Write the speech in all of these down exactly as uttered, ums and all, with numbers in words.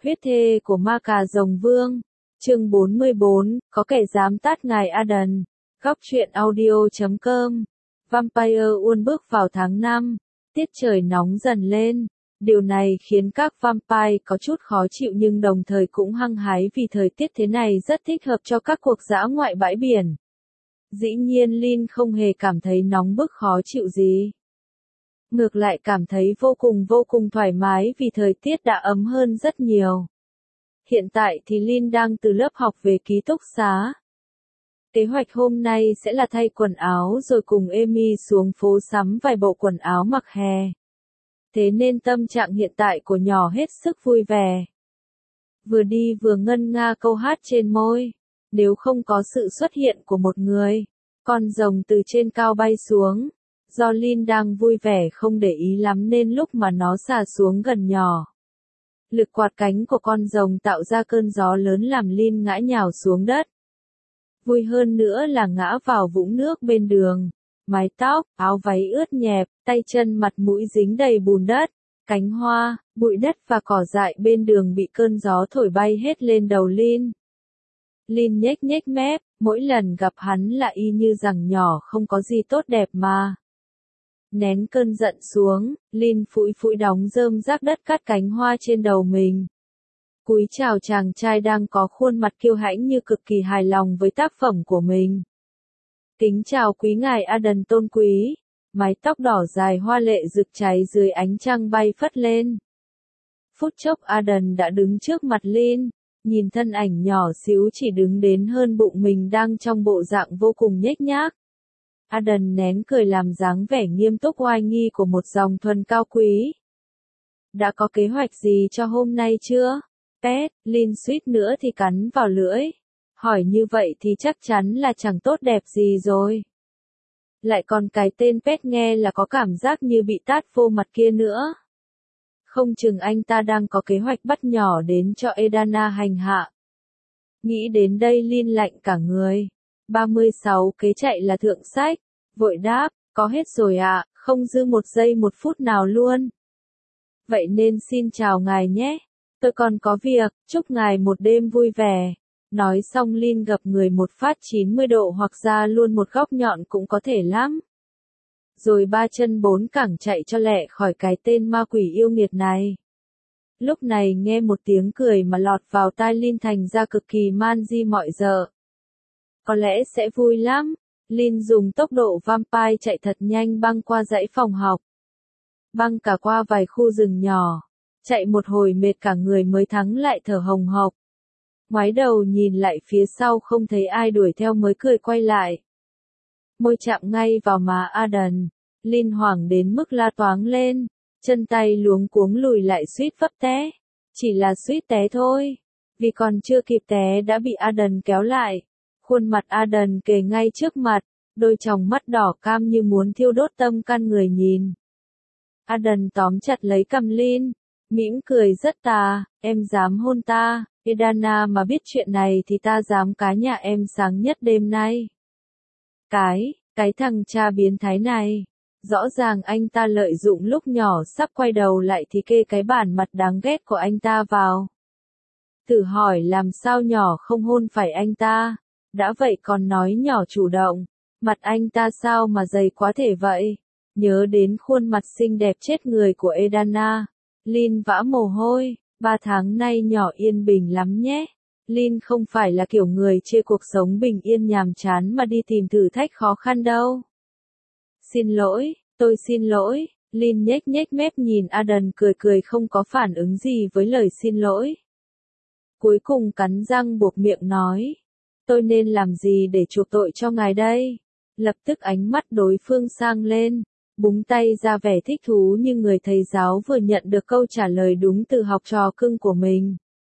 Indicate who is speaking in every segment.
Speaker 1: Huyết thê của ma cà rồng vương. Chương bốn mươi bốn, có kẻ dám tát ngài Adan. Góc truyện audio chấm com. Vampire Uôn bước vào tháng năm. Tiết trời nóng dần lên. Điều này khiến các vampire có chút khó chịu nhưng đồng thời cũng hăng hái vì thời tiết thế này rất thích hợp cho các cuộc dã ngoại bãi biển. Dĩ nhiên Lin không hề cảm thấy nóng bức khó chịu gì. Ngược lại cảm thấy vô cùng vô cùng thoải mái vì thời tiết đã ấm hơn rất nhiều. Hiện tại thì Lin đang từ lớp học về ký túc xá. Kế hoạch hôm nay sẽ là thay quần áo rồi cùng Amy xuống phố sắm vài bộ quần áo mặc hè. Thế nên tâm trạng hiện tại của nhỏ hết sức vui vẻ. Vừa đi vừa ngân nga câu hát trên môi. Nếu không có sự xuất hiện của một người, con rồng từ trên cao bay xuống. Do Lin đang vui vẻ không để ý lắm nên lúc mà nó xà xuống gần nhỏ. Lực quạt cánh của con rồng tạo ra cơn gió lớn làm Lin ngã nhào xuống đất. Vui hơn nữa là ngã vào vũng nước bên đường. Mái tóc, áo váy ướt nhẹp, tay chân mặt mũi dính đầy bùn đất. Cánh hoa, bụi đất và cỏ dại bên đường bị cơn gió thổi bay hết lên đầu Lin. Lin nhếch nhếch mép, mỗi lần gặp hắn là y như rằng nhỏ không có gì tốt đẹp mà. Nén cơn giận xuống, Lin phủi phủi đóng rơm rác đất cắt cánh hoa trên đầu mình. Cúi chào chàng trai đang có khuôn mặt kiêu hãnh như cực kỳ hài lòng với tác phẩm của mình. Kính chào quý ngài Adan tôn quý. Mái tóc đỏ dài hoa lệ rực cháy dưới ánh trăng bay phất lên. Phút chốc Adan đã đứng trước mặt Lin, nhìn thân ảnh nhỏ xíu chỉ đứng đến hơn bụng mình đang trong bộ dạng vô cùng nhếch nhác. Adan nén cười làm dáng vẻ nghiêm túc oai nghi của một dòng thuần cao quý. Đã có kế hoạch gì cho hôm nay chưa? Pet, Lin suýt nữa thì cắn vào lưỡi. Hỏi như vậy thì chắc chắn là chẳng tốt đẹp gì rồi. Lại còn cái tên Pet nghe là có cảm giác như bị tát vô mặt kia nữa. Không chừng anh ta đang có kế hoạch bắt nhỏ đến cho Edana hành hạ. Nghĩ đến đây Lin lạnh cả người. ba mươi sáu kế chạy là thượng sách. Vội đáp, có hết rồi ạ, không dư một giây một phút nào luôn. Vậy nên xin chào ngài nhé. Tôi còn có việc, chúc ngài một đêm vui vẻ. Nói xong Lin gập người một phát chín mươi độ hoặc ra luôn một góc nhọn cũng có thể lắm. Rồi ba chân bốn cẳng chạy cho lẹ khỏi cái tên ma quỷ yêu nghiệt này. Lúc này nghe một tiếng cười mà lọt vào tai Lin thành ra cực kỳ man di mọi giờ. Có lẽ sẽ vui lắm. Lin dùng tốc độ vampire chạy thật nhanh băng qua dãy phòng học. Băng cả qua vài khu rừng nhỏ. Chạy một hồi mệt cả người mới thắng lại thở hồng hộc. Ngoái đầu nhìn lại phía sau không thấy ai đuổi theo mới cười quay lại. Môi chạm ngay vào má Adan. Lin hoảng đến mức la toáng lên. Chân tay luống cuống lùi lại suýt vấp té. Chỉ là suýt té thôi. Vì còn chưa kịp té đã bị Adan kéo lại. Khuôn mặt Adan kề ngay trước mặt. Đôi tròng mắt đỏ cam như muốn thiêu đốt tâm can người nhìn. Adan tóm chặt lấy cằm Lin. Mỉm cười rất tà. Em dám hôn ta. Edana mà biết chuyện này thì ta dám cá nhà em sáng nhất đêm nay. Cái, cái thằng cha biến thái này. Rõ ràng anh ta lợi dụng lúc nhỏ sắp quay đầu lại thì kê cái bản mặt đáng ghét của anh ta vào. Thử hỏi làm sao nhỏ không hôn phải anh ta. Đã vậy còn nói nhỏ chủ động. Mặt anh ta sao mà dày quá thể vậy. Nhớ đến khuôn mặt xinh đẹp chết người của Edana. Lin vã mồ hôi. Ba tháng nay nhỏ yên bình lắm nhé. Lin không phải là kiểu người chê cuộc sống bình yên nhàm chán mà đi tìm thử thách khó khăn đâu. Xin lỗi, tôi xin lỗi. Lin nhếch nhếch mép nhìn Adan cười cười không có phản ứng gì với lời xin lỗi. Cuối cùng cắn răng buộc miệng nói. Tôi nên làm gì để chuộc tội cho ngài đây? Lập tức ánh mắt đối phương sang lên. Búng tay ra vẻ thích thú như người thầy giáo vừa nhận được câu trả lời đúng từ học trò cưng của mình.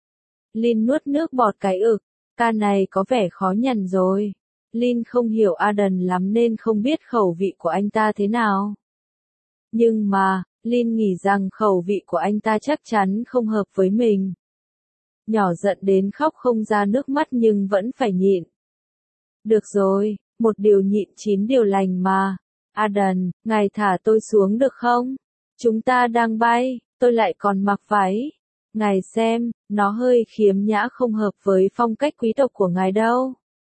Speaker 1: Lin nuốt nước bọt cái ực, ca này có vẻ khó nhằn rồi. Lin không hiểu Adan lắm nên không biết khẩu vị của anh ta thế nào. Nhưng mà, Lin nghĩ rằng khẩu vị của anh ta chắc chắn không hợp với mình. Nhỏ giận đến khóc không ra nước mắt nhưng vẫn phải nhịn. Được rồi, một điều nhịn chín điều lành mà. Adan, ngài thả tôi xuống được không? Chúng ta đang bay, tôi lại còn mặc váy. Ngài xem, nó hơi khiếm nhã không hợp với phong cách quý tộc của ngài đâu.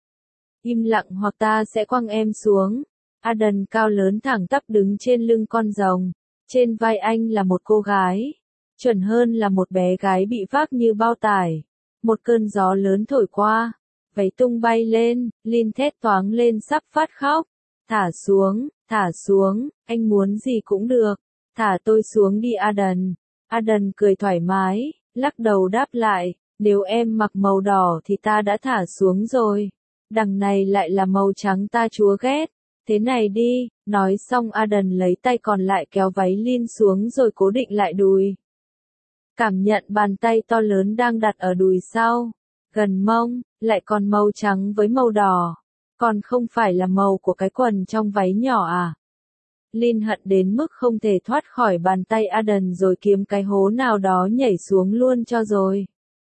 Speaker 1: Im lặng hoặc ta sẽ quăng em xuống. Adan cao lớn thẳng tắp đứng trên lưng con rồng. Trên vai anh là một cô gái. Chuẩn hơn là một bé gái bị vác như bao tải. Một cơn gió lớn thổi qua. Váy tung bay lên, Lin thét toáng lên sắp phát khóc. Thả xuống, thả xuống, anh muốn gì cũng được. Thả tôi xuống đi Adan. Adan cười thoải mái, lắc đầu đáp lại. Nếu em mặc màu đỏ thì ta đã thả xuống rồi. Đằng này lại là màu trắng ta chúa ghét. Thế này đi, nói xong Adan lấy tay còn lại kéo váy Lin xuống rồi cố định lại đùi. Cảm nhận bàn tay to lớn đang đặt ở đùi sau, gần mông, lại còn màu trắng với màu đỏ. Còn không phải là màu của cái quần trong váy nhỏ à? Lin hận đến mức không thể thoát khỏi bàn tay Adan rồi kiếm cái hố nào đó nhảy xuống luôn cho rồi.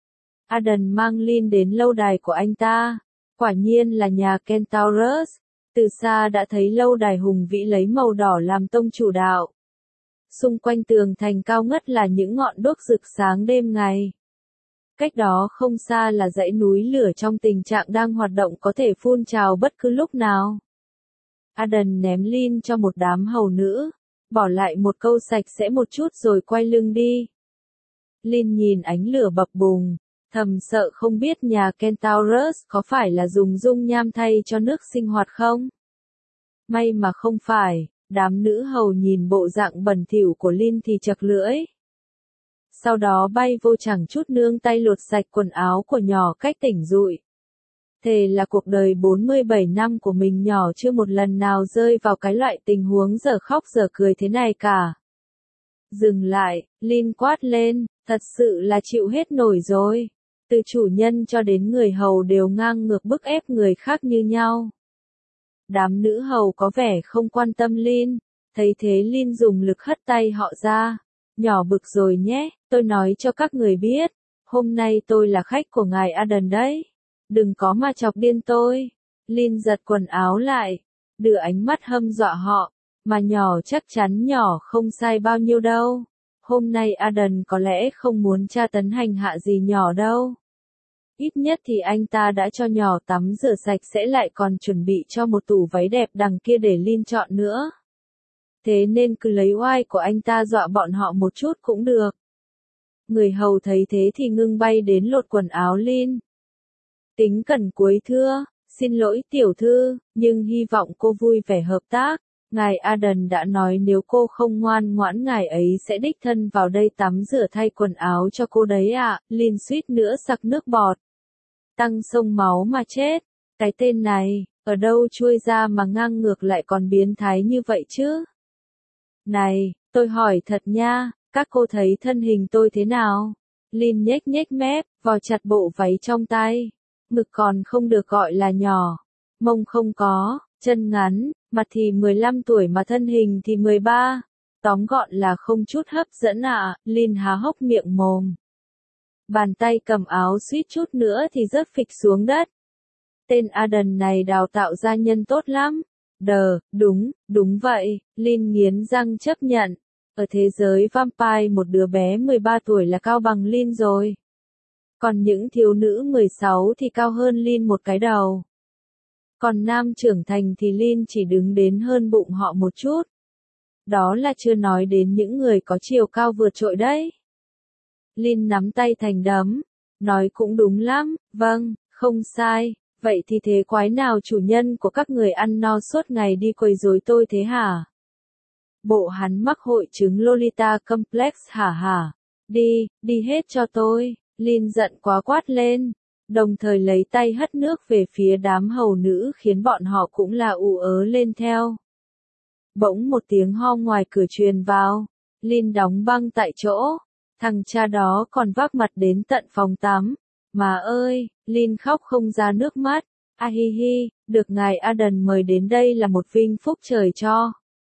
Speaker 1: Adan mang Lin đến lâu đài của anh ta. Quả nhiên là nhà Kentaurus. Từ xa đã thấy lâu đài hùng vĩ lấy màu đỏ làm tông chủ đạo. Xung quanh tường thành cao ngất là những ngọn đuốc rực sáng đêm ngày. Cách đó không xa là dãy núi lửa trong tình trạng đang hoạt động có thể phun trào bất cứ lúc nào. Adan ném Lin cho một đám hầu nữ, bỏ lại một câu sạch sẽ một chút rồi quay lưng đi. Lin nhìn ánh lửa bập bùng, thầm sợ không biết nhà Kentaurus có phải là dùng dung nham thay cho nước sinh hoạt không? May mà không phải, đám nữ hầu nhìn bộ dạng bẩn thỉu của Lin thì chật lưỡi. Sau đó bay vô chẳng chút nương tay lột sạch quần áo của nhỏ cách tỉnh dụi. Thề là cuộc đời bốn mươi bảy năm của mình nhỏ chưa một lần nào rơi vào cái loại tình huống giờ khóc giờ cười thế này cả. Dừng lại, Lin quát lên, thật sự là chịu hết nổi rồi. Từ chủ nhân cho đến người hầu đều ngang ngược bức ép người khác như nhau. Đám nữ hầu có vẻ không quan tâm Lin, thấy thế Lin dùng lực hất tay họ ra. Nhỏ bực rồi nhé, tôi nói cho các người biết, hôm nay tôi là khách của ngài Adan đấy. Đừng có mà chọc điên tôi. Lin giật quần áo lại, đưa ánh mắt hâm dọa họ, mà nhỏ chắc chắn nhỏ không sai bao nhiêu đâu. Hôm nay Adan có lẽ không muốn tra tấn hành hạ gì nhỏ đâu. Ít nhất thì anh ta đã cho nhỏ tắm rửa sạch sẽ lại còn chuẩn bị cho một tủ váy đẹp đằng kia để Lin chọn nữa. Thế nên cứ lấy oai của anh ta dọa bọn họ một chút cũng được. Người hầu thấy thế thì ngưng bay đến lột quần áo Lin. Tính cẩn cuối thưa, xin lỗi tiểu thư, nhưng hy vọng cô vui vẻ hợp tác. Ngài Adan đã nói nếu cô không ngoan ngoãn ngài ấy sẽ đích thân vào đây tắm rửa thay quần áo cho cô đấy ạ. À. Lin suýt nữa sặc nước bọt. Tăng sông máu mà chết. Cái tên này, ở đâu chui ra mà ngang ngược lại còn biến thái như vậy chứ? Này, tôi hỏi thật nha, các cô thấy thân hình tôi thế nào? Lin nhếch nhếch mép, vò chặt bộ váy trong tay. Ngực còn không được gọi là nhỏ. Mông không có, chân ngắn, mặt thì mười lăm tuổi mà thân hình thì mười ba. Tóm gọn là không chút hấp dẫn ạ, à. Lin há hốc miệng mồm. Bàn tay cầm áo suýt chút nữa thì rớt phịch xuống đất. Tên Adan này đào tạo ra nhân tốt lắm. Đờ, đúng, đúng vậy, Lin nghiến răng chấp nhận. Ở thế giới vampire một đứa bé mười ba tuổi là cao bằng Lin rồi. Còn những thiếu nữ mười sáu thì cao hơn Lin một cái đầu. Còn nam trưởng thành thì Lin chỉ đứng đến hơn bụng họ một chút. Đó là chưa nói đến những người có chiều cao vượt trội đấy. Lin nắm tay thành đấm. Nói cũng đúng lắm, vâng, không sai. Vậy thì thế quái nào chủ nhân của các người ăn no suốt ngày đi quấy rối tôi thế hả? Bộ hắn mắc hội chứng Lolita Complex hả hả? Đi, đi hết cho tôi. Lin giận quá quát lên. Đồng thời lấy tay hất nước về phía đám hầu nữ khiến bọn họ cũng là ù ớ lên theo. Bỗng một tiếng ho ngoài cửa truyền vào. Lin đóng băng tại chỗ. Thằng cha đó còn vác mặt đến tận phòng tắm. Mà ơi, Lin khóc không ra nước mắt. A hi hi, được ngài Adan mời đến đây là một vinh phúc trời cho.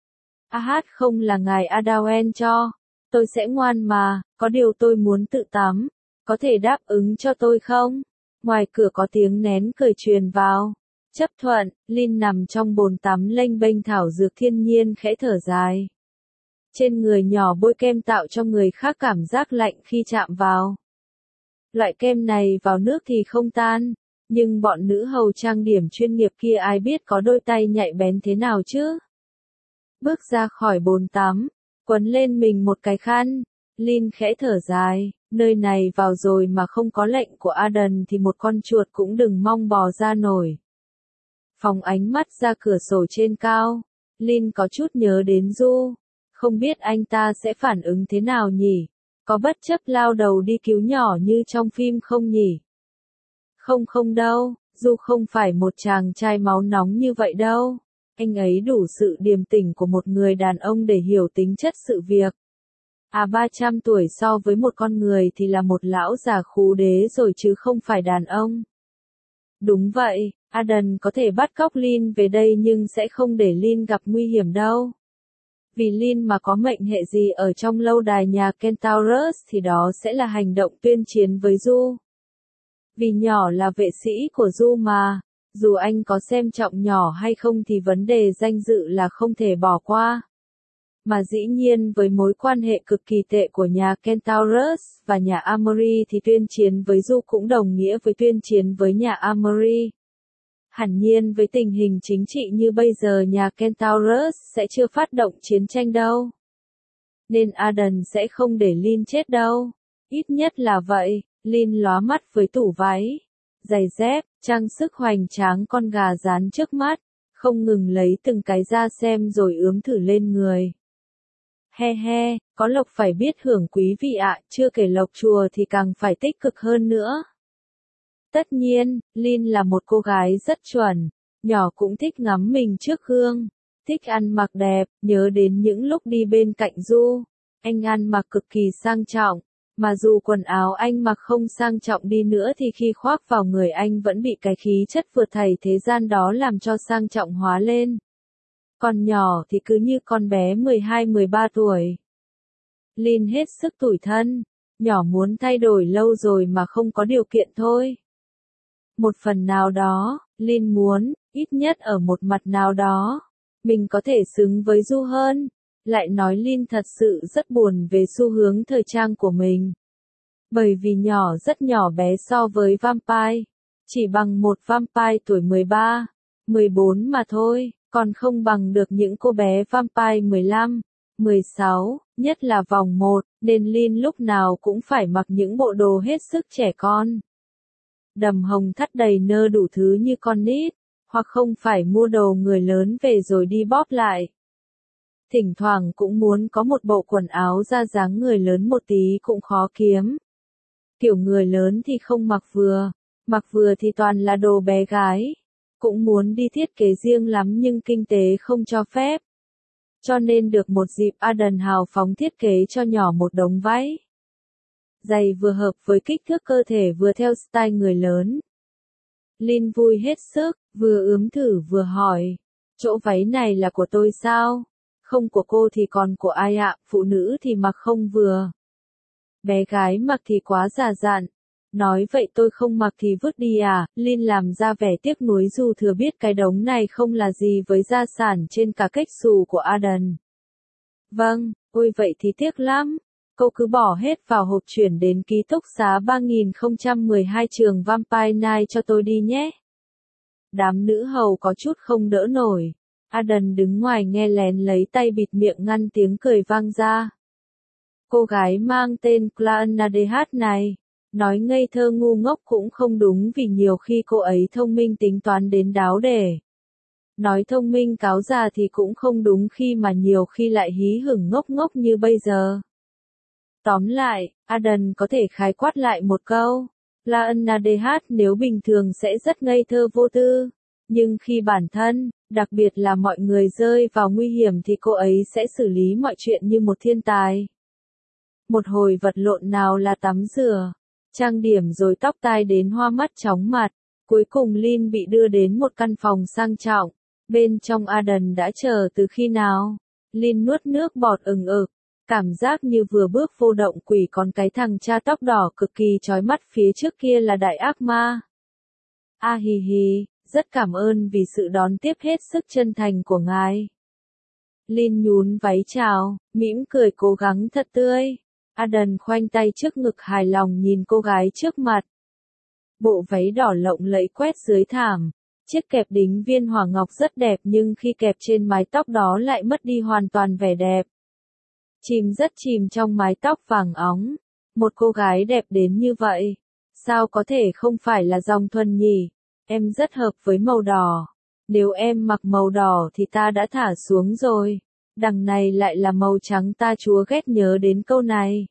Speaker 1: A hát không là ngài Adawen cho. Tôi sẽ ngoan mà, có điều tôi muốn tự tắm. Có thể đáp ứng cho tôi không? Ngoài cửa có tiếng nén cười truyền vào. Chấp thuận, Lin nằm trong bồn tắm lênh bênh thảo dược thiên nhiên khẽ thở dài. Trên người nhỏ bôi kem tạo cho người khác cảm giác lạnh khi chạm vào. Loại kem này vào nước thì không tan, nhưng bọn nữ hầu trang điểm chuyên nghiệp kia ai biết có đôi tay nhạy bén thế nào chứ. Bước ra khỏi bồn tắm, quấn lên mình một cái khăn, Lin khẽ thở dài, nơi này vào rồi mà không có lệnh của Aden thì một con chuột cũng đừng mong bò ra nổi. Phóng ánh mắt ra cửa sổ trên cao, Lin có chút nhớ đến Du, không biết anh ta sẽ phản ứng thế nào nhỉ, có bất chấp lao đầu đi cứu nhỏ như trong phim không nhỉ? Không không đâu, Du không phải một chàng trai máu nóng như vậy đâu. Anh ấy đủ sự điềm tĩnh của một người đàn ông để hiểu tính chất sự việc. À ba trăm tuổi so với một con người thì là một lão già khú đế rồi chứ không phải đàn ông. Đúng vậy, Aden có thể bắt cóc Lin về đây nhưng sẽ không để Lin gặp nguy hiểm đâu. Vì Lin mà có mệnh hệ gì ở trong lâu đài nhà Kentaurus thì đó sẽ là hành động tuyên chiến với Du. Vì nhỏ là vệ sĩ của Du mà. Dù anh có xem trọng nhỏ hay không thì vấn đề danh dự là không thể bỏ qua. Mà dĩ nhiên với mối quan hệ cực kỳ tệ của nhà Kentaurus và nhà Amory thì tuyên chiến với Du cũng đồng nghĩa với tuyên chiến với nhà Amory. Hẳn nhiên với tình hình chính trị như bây giờ nhà Kentaurus sẽ chưa phát động chiến tranh đâu. Nên Aden sẽ không để Lin chết đâu. Ít nhất là vậy, Lin lóa mắt với tủ váy, giày dép, trang sức hoành tráng con gà rán trước mắt, không ngừng lấy từng cái ra xem rồi ướm thử lên người. He he, có lộc phải biết hưởng quý vị ạ, chưa kể lộc chùa thì càng phải tích cực hơn nữa. Tất nhiên, Lin là một cô gái rất chuẩn, nhỏ cũng thích ngắm mình trước gương, thích ăn mặc đẹp, nhớ đến những lúc đi bên cạnh Du, anh ăn mặc cực kỳ sang trọng. Mà dù quần áo anh mặc không sang trọng đi nữa thì khi khoác vào người anh vẫn bị cái khí chất vượt thảy thế gian đó làm cho sang trọng hóa lên. Còn nhỏ thì cứ như con bé mười hai mười ba tuổi. Lin hết sức tủi thân, nhỏ muốn thay đổi lâu rồi mà không có điều kiện thôi. Một phần nào đó, Lin muốn, ít nhất ở một mặt nào đó, mình có thể xứng với Du hơn. Lại nói Lin thật sự rất buồn về xu hướng thời trang của mình. Bởi vì nhỏ rất nhỏ bé so với Vampire, chỉ bằng một Vampire tuổi mười ba, mười bốn mà thôi, còn không bằng được những cô bé Vampire mười lăm, mười sáu, nhất là vòng một, nên Lin lúc nào cũng phải mặc những bộ đồ hết sức trẻ con. Đầm hồng thắt đầy nơ đủ thứ như con nít, hoặc không phải mua đồ người lớn về rồi đi bóp lại. Thỉnh thoảng cũng muốn có một bộ quần áo ra dáng người lớn một tí cũng khó kiếm. Kiểu người lớn thì không mặc vừa, mặc vừa thì toàn là đồ bé gái. Cũng muốn đi thiết kế riêng lắm nhưng kinh tế không cho phép. Cho nên được một dịp Aden hào phóng thiết kế cho nhỏ một đống váy. Giày vừa hợp với kích thước cơ thể vừa theo style người lớn. Lin vui hết sức, vừa ướm thử vừa hỏi. Chỗ váy này là của tôi sao? Không của cô thì còn của ai ạ, phụ nữ thì mặc không vừa. Bé gái mặc thì quá già dặn. Nói vậy tôi không mặc thì vứt đi à, Lin làm ra vẻ tiếc nuối dù thừa biết cái đống này không là gì với gia sản trên cả cách xù của Aden. Vâng, ôi vậy thì tiếc lắm. Cô cứ bỏ hết vào hộp chuyển đến ký túc xá ba nghìn không trăm mười hai trường Vampire Night cho tôi đi nhé. Đám nữ hầu có chút không đỡ nổi. Aden đứng ngoài nghe lén lấy tay bịt miệng ngăn tiếng cười vang ra. Cô gái mang tên Clannadh này, nói ngây thơ ngu ngốc cũng không đúng vì nhiều khi cô ấy thông minh tính toán đến đáo để. Nói thông minh cáo già thì cũng không đúng khi mà nhiều khi lại hí hửng ngốc ngốc như bây giờ. Tóm lại, Aden có thể khái quát lại một câu. Clannadh nếu bình thường sẽ rất ngây thơ vô tư. Nhưng khi bản thân, đặc biệt là mọi người rơi vào nguy hiểm thì cô ấy sẽ xử lý mọi chuyện như một thiên tài. Một hồi vật lộn nào là tắm rửa, trang điểm rồi tóc tai đến hoa mắt chóng mặt. Cuối cùng Lin bị đưa đến một căn phòng sang trọng. Bên trong Aden đã chờ từ khi nào? Lin nuốt nước bọt ừng ực. Cảm giác như vừa bước vô động quỷ còn cái thằng cha tóc đỏ cực kỳ chói mắt phía trước kia là đại ác ma. A hì hì, rất cảm ơn vì sự đón tiếp hết sức chân thành của ngài. Lin nhún váy chào, mỉm cười cố gắng thật tươi. Aden khoanh tay trước ngực hài lòng nhìn cô gái trước mặt. Bộ váy đỏ lộng lẫy quét dưới thảm. Chiếc kẹp đính viên hỏa ngọc rất đẹp nhưng khi kẹp trên mái tóc đó lại mất đi hoàn toàn vẻ đẹp. Chìm rất chìm trong mái tóc vàng óng. Một cô gái đẹp đến như vậy. Sao có thể không phải là dòng thuần nhỉ? Em rất hợp với màu đỏ. Nếu em mặc màu đỏ thì ta đã thả xuống rồi. Đằng này lại là màu trắng ta chúa ghét nhớ đến câu này.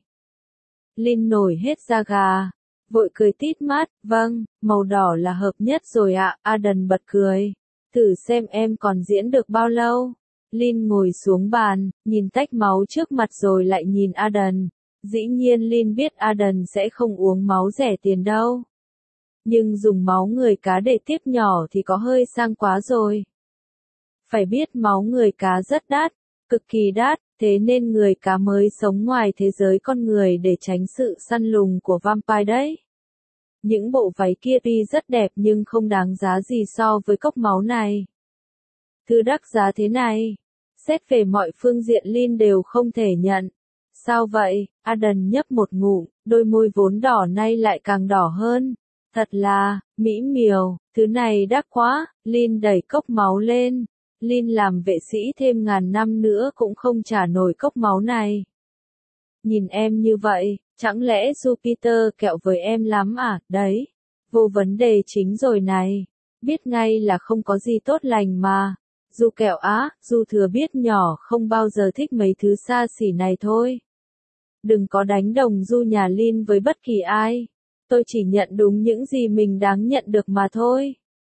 Speaker 1: Lin nổi hết da gà. Vội cười tít mắt, vâng, màu đỏ là hợp nhất rồi ạ. Aden bật cười. Thử xem em còn diễn được bao lâu. Lin ngồi xuống bàn, nhìn tách máu trước mặt rồi lại nhìn Aden. Dĩ nhiên Lin biết Aden sẽ không uống máu rẻ tiền đâu. Nhưng dùng máu người cá để tiếp nhỏ thì có hơi sang quá rồi. Phải biết máu người cá rất đắt, cực kỳ đắt, thế nên người cá mới sống ngoài thế giới con người để tránh sự săn lùng của vampire đấy. Những bộ váy kia tuy rất đẹp nhưng không đáng giá gì so với cốc máu này. Thứ đắt giá thế này, xét về mọi phương diện Lin đều không thể nhận. Sao vậy? Aden nhấp một ngụm, đôi môi vốn đỏ nay lại càng đỏ hơn. Thật là, mỹ miều, thứ này đắt quá. Lin đẩy cốc máu lên. Lin làm vệ sĩ thêm ngàn năm nữa cũng không trả nổi cốc máu này. Nhìn em như vậy, chẳng lẽ Jupiter kẹo với em lắm à? Đấy, vô vấn đề chính rồi này. Biết ngay là không có gì tốt lành mà. Du kẹo á, Du thừa biết nhỏ không bao giờ thích mấy thứ xa xỉ này thôi. Đừng có đánh đồng Du nhà Lin với bất kỳ ai. Tôi chỉ nhận đúng những gì mình đáng nhận được mà thôi.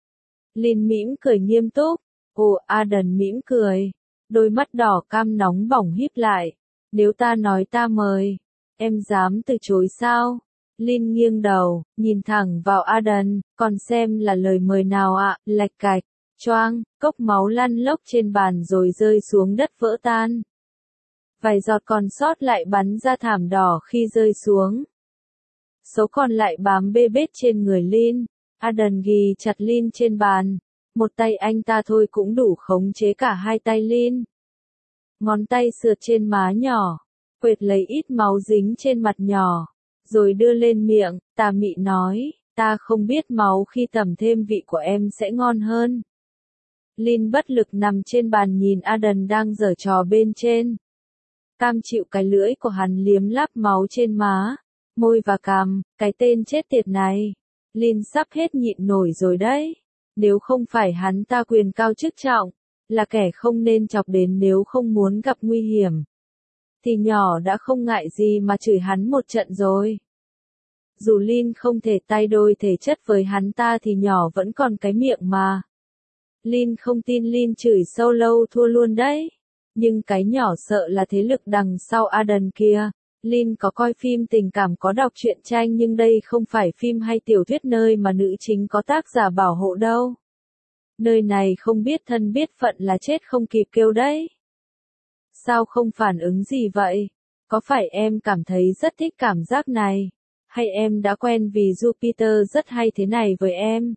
Speaker 1: Lin mỉm cười nghiêm túc. Ồ, Aden mỉm cười. Đôi mắt đỏ cam nóng bỏng híp lại. Nếu ta nói ta mời, em dám từ chối sao? Lin nghiêng đầu, nhìn thẳng vào Aden, còn xem là lời mời nào ạ? À? Lạch cạch, choang, cốc máu lăn lóc trên bàn rồi rơi xuống đất vỡ tan. Vài giọt còn sót lại bắn ra thảm đỏ khi rơi xuống. Số còn lại bám bê bết trên người Lin. Aden ghi chặt Lin trên bàn. Một tay anh ta thôi cũng đủ khống chế cả hai tay Lin. Ngón tay sượt trên má nhỏ, quệt lấy ít máu dính trên mặt nhỏ, rồi đưa lên miệng, tà mị nói, ta không biết máu khi tẩm thêm vị của em sẽ ngon hơn. Lin bất lực nằm trên bàn nhìn Aden đang giở trò bên trên. Cam chịu cái lưỡi của hắn liếm láp máu trên má, môi và cằm, cái tên chết tiệt này. Lin sắp hết nhịn nổi rồi đấy. Nếu không phải hắn ta quyền cao chức trọng, là kẻ không nên chọc đến nếu không muốn gặp nguy hiểm. Thì nhỏ đã không ngại gì mà chửi hắn một trận rồi. Dù Lin không thể tay đôi thể chất với hắn ta thì nhỏ vẫn còn cái miệng mà. Lin không tin Lin chửi sâu lâu thua luôn đấy. Nhưng cái nhỏ sợ là thế lực đằng sau Aden kia. Lin có coi phim tình cảm có đọc truyện tranh nhưng đây không phải phim hay tiểu thuyết nơi mà nữ chính có tác giả bảo hộ đâu. Nơi này không biết thân biết phận là chết không kịp kêu đấy. Sao không phản ứng gì vậy? Có phải em cảm thấy rất thích cảm giác này? Hay em đã quen vì Jupiter rất hay thế này với em?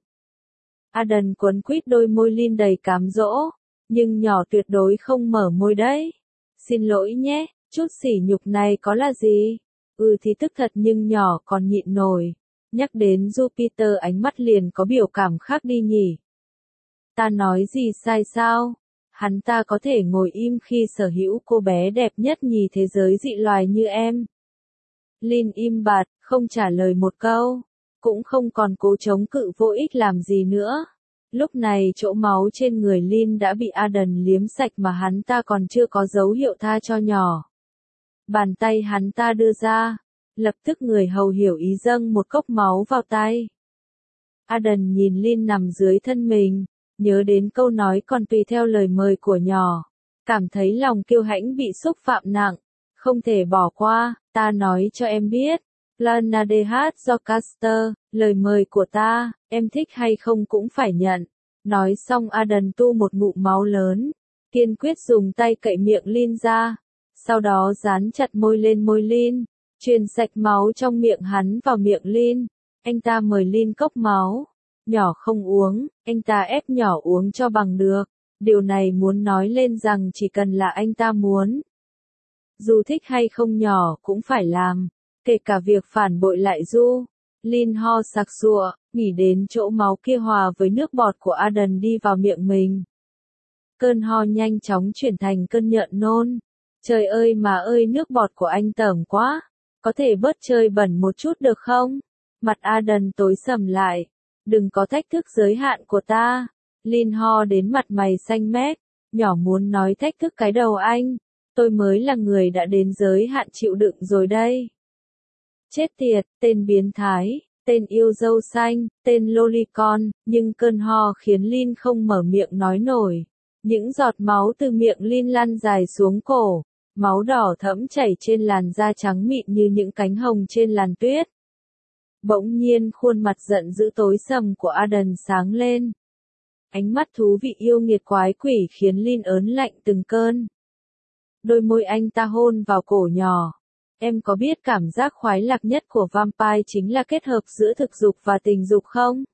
Speaker 1: Aden quấn quýt đôi môi Lin đầy cám dỗ. Nhưng nhỏ tuyệt đối không mở môi đấy. Xin lỗi nhé, chút sỉ nhục này có là gì? Ừ thì tức thật nhưng nhỏ còn nhịn nổi. Nhắc đến Jupiter ánh mắt liền có biểu cảm khác đi nhỉ? Ta nói gì sai sao? Hắn ta có thể ngồi im khi sở hữu cô bé đẹp nhất nhì thế giới dị loài như em. Lin im bặt, không trả lời một câu. Cũng không còn cố chống cự vô ích làm gì nữa. Lúc này chỗ máu trên người Lin đã bị Aden liếm sạch mà hắn ta còn chưa có dấu hiệu tha cho nhỏ. Bàn tay hắn ta đưa ra. Lập tức người hầu hiểu ý dâng một cốc máu vào tay. Aden nhìn Lin nằm dưới thân mình. Nhớ đến câu nói còn tùy theo lời mời của nhỏ. Cảm thấy lòng kiêu hãnh bị xúc phạm nặng. Không thể bỏ qua, ta nói cho em biết. Lana đê hát Jocaster, lời mời của ta, em thích hay không cũng phải nhận. Nói xong Aden tu một ngụm máu lớn. Kiên quyết dùng tay cậy miệng Lin ra. Sau đó dán chặt môi lên môi Lin. Truyền sạch máu trong miệng hắn vào miệng Lin. Anh ta mời Lin cốc máu. Nhỏ không uống, anh ta ép nhỏ uống cho bằng được. Điều này muốn nói lên rằng chỉ cần là anh ta muốn, dù thích hay không nhỏ cũng phải làm, kể cả việc phản bội lại Du. Lin ho sặc sụa, nghĩ đến chỗ máu kia hòa với nước bọt của Aden đi vào miệng mình. Cơn ho nhanh chóng chuyển thành cơn nhợn nôn. Trời ơi mà ơi, nước bọt của anh tởm quá, có thể bớt chơi bẩn một chút được không? Mặt Aden tối sầm lại. Đừng có thách thức giới hạn của ta. Lin ho đến mặt mày xanh mét, nhỏ muốn nói thách thức cái đầu anh. Tôi mới là người đã đến giới hạn chịu đựng rồi đây. Chết tiệt, tên biến thái, tên yêu dâu xanh, tên lolicon, nhưng cơn ho khiến Lin không mở miệng nói nổi. Những giọt máu từ miệng Lin lăn dài xuống cổ, máu đỏ thẫm chảy trên làn da trắng mịn như những cánh hồng trên làn tuyết. Bỗng nhiên khuôn mặt giận dữ tối sầm của Aden sáng lên. Ánh mắt thú vị yêu nghiệt quái quỷ khiến Lin ớn lạnh từng cơn. Đôi môi anh ta hôn vào cổ nhỏ. Em có biết cảm giác khoái lạc nhất của vampire chính là kết hợp giữa thực dục và tình dục không?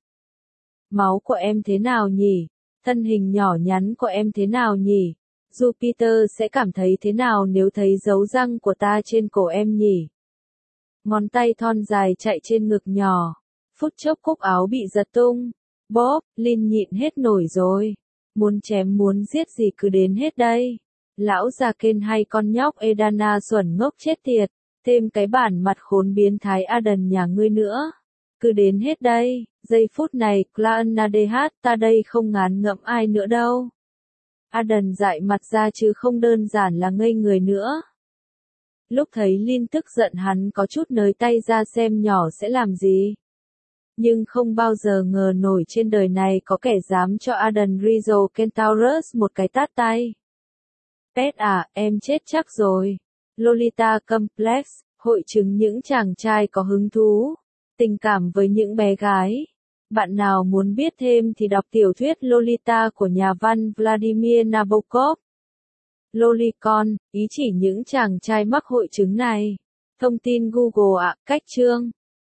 Speaker 1: Máu của em thế nào nhỉ? Thân hình nhỏ nhắn của em thế nào nhỉ? Jupiter sẽ cảm thấy thế nào nếu thấy dấu răng của ta trên cổ em nhỉ? Ngón tay thon dài chạy trên ngực nhỏ. Phút chốc cúc áo bị giật tung. Bob, Lin nhịn hết nổi rồi. Muốn chém muốn giết gì cứ đến hết đây. Lão già Ken hay con nhóc Edana xuẩn ngốc chết tiệt. Thêm cái bản mặt khốn biến thái Aden nhà ngươi nữa. Cứ đến hết đây. Giây phút này, Clannadh ta đây không ngán ngẫm ai nữa đâu. Aden dại mặt ra chứ không đơn giản là ngây người nữa. Lúc thấy Lin tức giận hắn có chút nới tay ra xem nhỏ sẽ làm gì. Nhưng không bao giờ ngờ nổi trên đời này có kẻ dám cho Aden Rizzo Kentaurus một cái tát tay. Pet à, em chết chắc rồi. Lolita Complex, hội chứng những chàng trai có hứng thú, tình cảm với những bé gái. Bạn nào muốn biết thêm thì đọc tiểu thuyết Lolita của nhà văn Vladimir Nabokov. Lolicon, ý chỉ những chàng trai mắc hội chứng này. Thông tin Google ạ, cách chương.